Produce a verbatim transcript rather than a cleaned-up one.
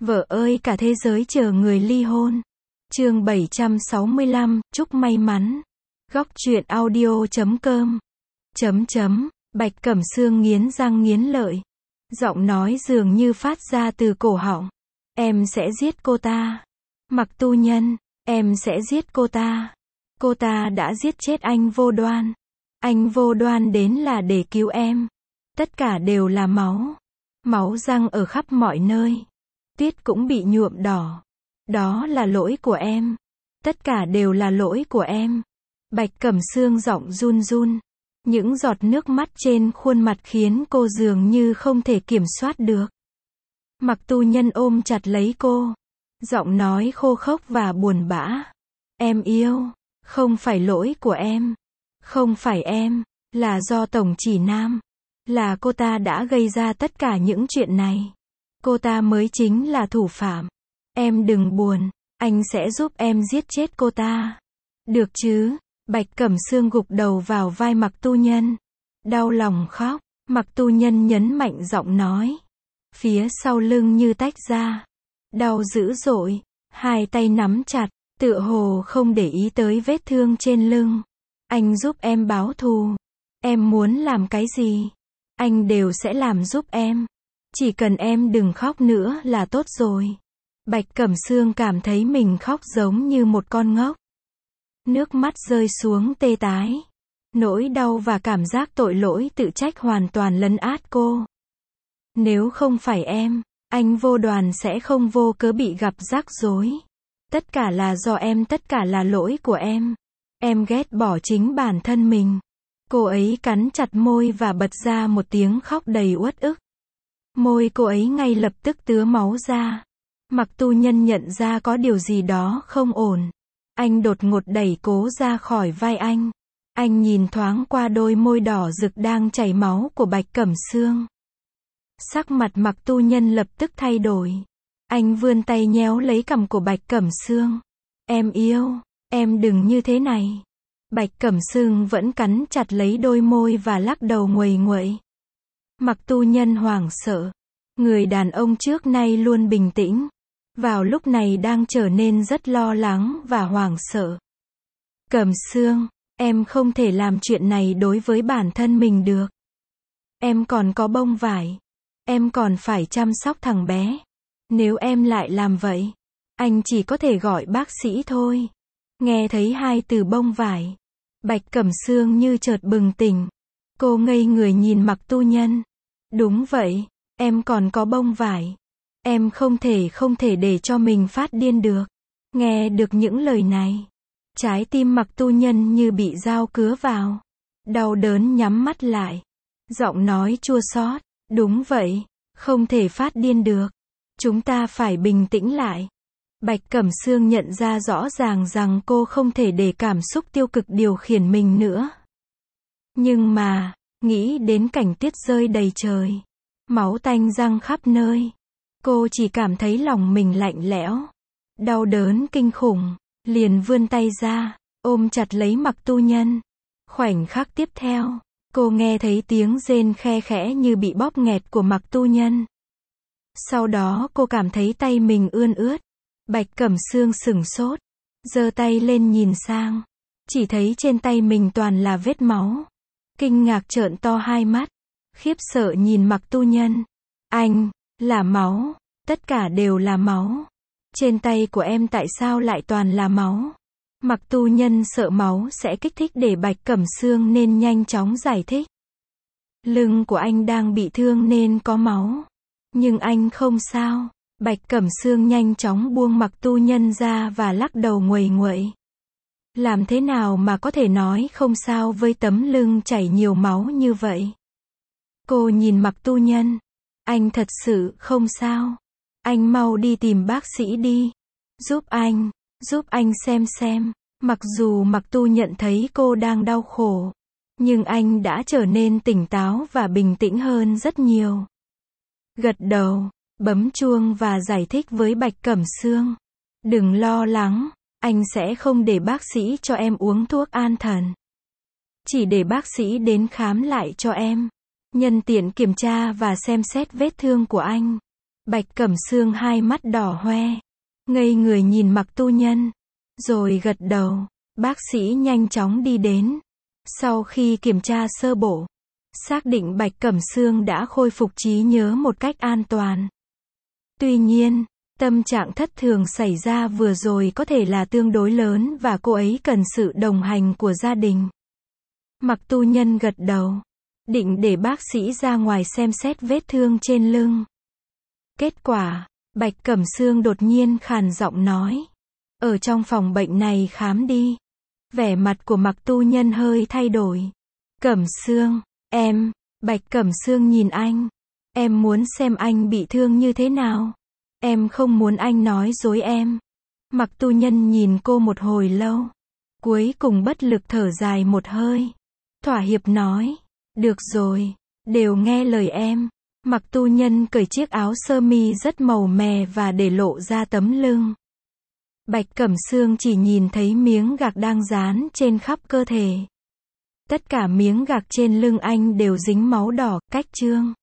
Vợ ơi cả thế giới chờ người ly hôn. Chương bảy trăm sáu mươi lăm, chúc may mắn. Góc truyện audio chấm com. Chấm chấm, Bạch Cẩm Sương nghiến răng nghiến lợi. Giọng nói dường như phát ra từ cổ họng. Em sẽ giết cô ta. Mặc Tu Nhân, em sẽ giết cô ta. Cô ta đã giết chết anh Vô Đoan. Anh Vô Đoan đến là để cứu em. Tất cả đều là máu. Máu răng ở khắp mọi nơi. Tuyết cũng bị nhuộm đỏ. Đó là lỗi của em. Tất cả đều là lỗi của em. Bạch Cẩm Sương giọng run run. Những giọt nước mắt trên khuôn mặt khiến cô dường như không thể kiểm soát được. Mặc Tu Nhân ôm chặt lấy cô. Giọng nói khô khốc và buồn bã. Em yêu. Không phải lỗi của em. Không phải em. Là do Tổng Chỉ Nam. Là cô ta đã gây ra tất cả những chuyện này. Cô ta mới chính là thủ phạm. Em đừng buồn. Anh sẽ giúp em giết chết cô ta. Được chứ? Bạch Cẩm Sương gục đầu vào vai Mặc Tu Nhân. Đau lòng khóc. Mặc Tu Nhân nhấn mạnh giọng nói. Phía sau lưng như tách ra. Đau dữ dội. Hai tay nắm chặt. Tựa hồ không để ý tới vết thương trên lưng. Anh giúp em báo thù. Em muốn làm cái gì? Anh đều sẽ làm giúp em. Chỉ cần em đừng khóc nữa là tốt rồi. Bạch Cẩm Sương cảm thấy mình khóc giống như một con ngốc. Nước mắt rơi xuống tê tái. Nỗi đau và cảm giác tội lỗi tự trách hoàn toàn lấn át cô. Nếu không phải em, anh Vô Đoan sẽ không vô cớ bị gặp rắc rối. Tất cả là do em, tất cả là lỗi của em. Em ghét bỏ chính bản thân mình. Cô ấy cắn chặt môi và bật ra một tiếng khóc đầy uất ức. Môi cô ấy ngay lập tức tứa máu ra. Mặc Tu Nhân nhận ra có điều gì đó không ổn. Anh đột ngột đẩy cô ra khỏi vai anh. Anh nhìn thoáng qua đôi môi đỏ rực đang chảy máu của Bạch Cẩm Sương. Sắc mặt Mặc Tu Nhân lập tức thay đổi. Anh vươn tay nhéo lấy cằm của Bạch Cẩm Sương. Em yêu, em đừng như thế này. Bạch Cẩm Sương vẫn cắn chặt lấy đôi môi và lắc đầu nguầy nguậy. Mặc Tu Nhân hoảng sợ. Người đàn ông trước nay luôn bình tĩnh. Vào lúc này đang trở nên rất lo lắng và hoảng sợ. Cẩm Sương, em không thể làm chuyện này đối với bản thân mình được. Em còn có bông vải. Em còn phải chăm sóc thằng bé. Nếu em lại làm vậy, anh chỉ có thể gọi bác sĩ thôi. Nghe thấy hai từ bông vải. Bạch Cẩm Sương như chợt bừng tỉnh. Cô ngây người nhìn Mặc Tu Nhân. Đúng vậy, em còn có bông vải. Em không thể không thể để cho mình phát điên được. Nghe được những lời này, trái tim Mặc Tu Nhân như bị dao cứa vào. Đau đớn nhắm mắt lại. Giọng nói chua xót. Đúng vậy, không thể phát điên được. Chúng ta phải bình tĩnh lại. Bạch Cẩm Sương nhận ra rõ ràng rằng cô không thể để cảm xúc tiêu cực điều khiển mình nữa. Nhưng mà, nghĩ đến cảnh tuyết rơi đầy trời, máu tanh răng khắp nơi, cô chỉ cảm thấy lòng mình lạnh lẽo, đau đớn kinh khủng, liền vươn tay ra, ôm chặt lấy Mặc Tu Nhân. Khoảnh khắc tiếp theo, cô nghe thấy tiếng rên khe khẽ như bị bóp nghẹt của Mặc Tu Nhân. Sau đó cô cảm thấy tay mình ươn ướt. Bạch Cẩm Sương sửng sốt, giơ tay lên nhìn sang, chỉ thấy trên tay mình toàn là vết máu. Kinh ngạc trợn to hai mắt, khiếp sợ nhìn Mặc Tu Nhân. Anh, là máu, tất cả đều là máu. Trên tay của em tại sao lại toàn là máu? Mặc Tu Nhân sợ máu sẽ kích thích để Bạch Cẩm Sương nên nhanh chóng giải thích. Lưng của anh đang bị thương nên có máu. Nhưng anh không sao. Bạch Cẩm Sương nhanh chóng buông Mặc Tu Nhân ra và lắc đầu nguầy nguậy. Làm thế nào mà có thể nói không sao với tấm lưng chảy nhiều máu như vậy? Cô nhìn Mặc Tu Nhân. Anh thật sự không sao. Anh mau đi tìm bác sĩ đi. Giúp anh, giúp anh xem xem. Mặc dù Mặc Tu nhận thấy cô đang đau khổ, nhưng anh đã trở nên tỉnh táo và bình tĩnh hơn rất nhiều. Gật đầu, bấm chuông và giải thích với Bạch Cẩm Sương. Đừng lo lắng, anh sẽ không để bác sĩ cho em uống thuốc an thần. Chỉ để bác sĩ đến khám lại cho em. Nhân tiện kiểm tra và xem xét vết thương của anh. Bạch Cẩm Sương hai mắt đỏ hoe, ngây người nhìn Mặc Tu Nhân, rồi gật đầu. Bác sĩ nhanh chóng đi đến. Sau khi kiểm tra sơ bộ, xác định Bạch Cẩm Sương đã khôi phục trí nhớ một cách an toàn. Tuy nhiên, tâm trạng thất thường xảy ra vừa rồi có thể là tương đối lớn và cô ấy cần sự đồng hành của gia đình. Mặc Tu Nhân gật đầu, định để bác sĩ ra ngoài xem xét vết thương trên lưng. Kết quả, Bạch Cẩm Sương đột nhiên khàn giọng nói, ở trong phòng bệnh này khám đi. Vẻ mặt của Mặc Tu Nhân hơi thay đổi. Cẩm Sương, em, Bạch Cẩm Sương nhìn anh. Em muốn xem anh bị thương như thế nào. Em không muốn anh nói dối em. Mặc Tu Nhân nhìn cô một hồi lâu. Cuối cùng bất lực thở dài một hơi. Thỏa hiệp nói, được rồi, đều nghe lời em. Mặc Tu Nhân cởi chiếc áo sơ mi rất màu mè và để lộ ra tấm lưng. Bạch Cẩm Sương chỉ nhìn thấy miếng gạc đang dán trên khắp cơ thể. Tất cả miếng gạc trên lưng anh đều dính máu đỏ, cách trương.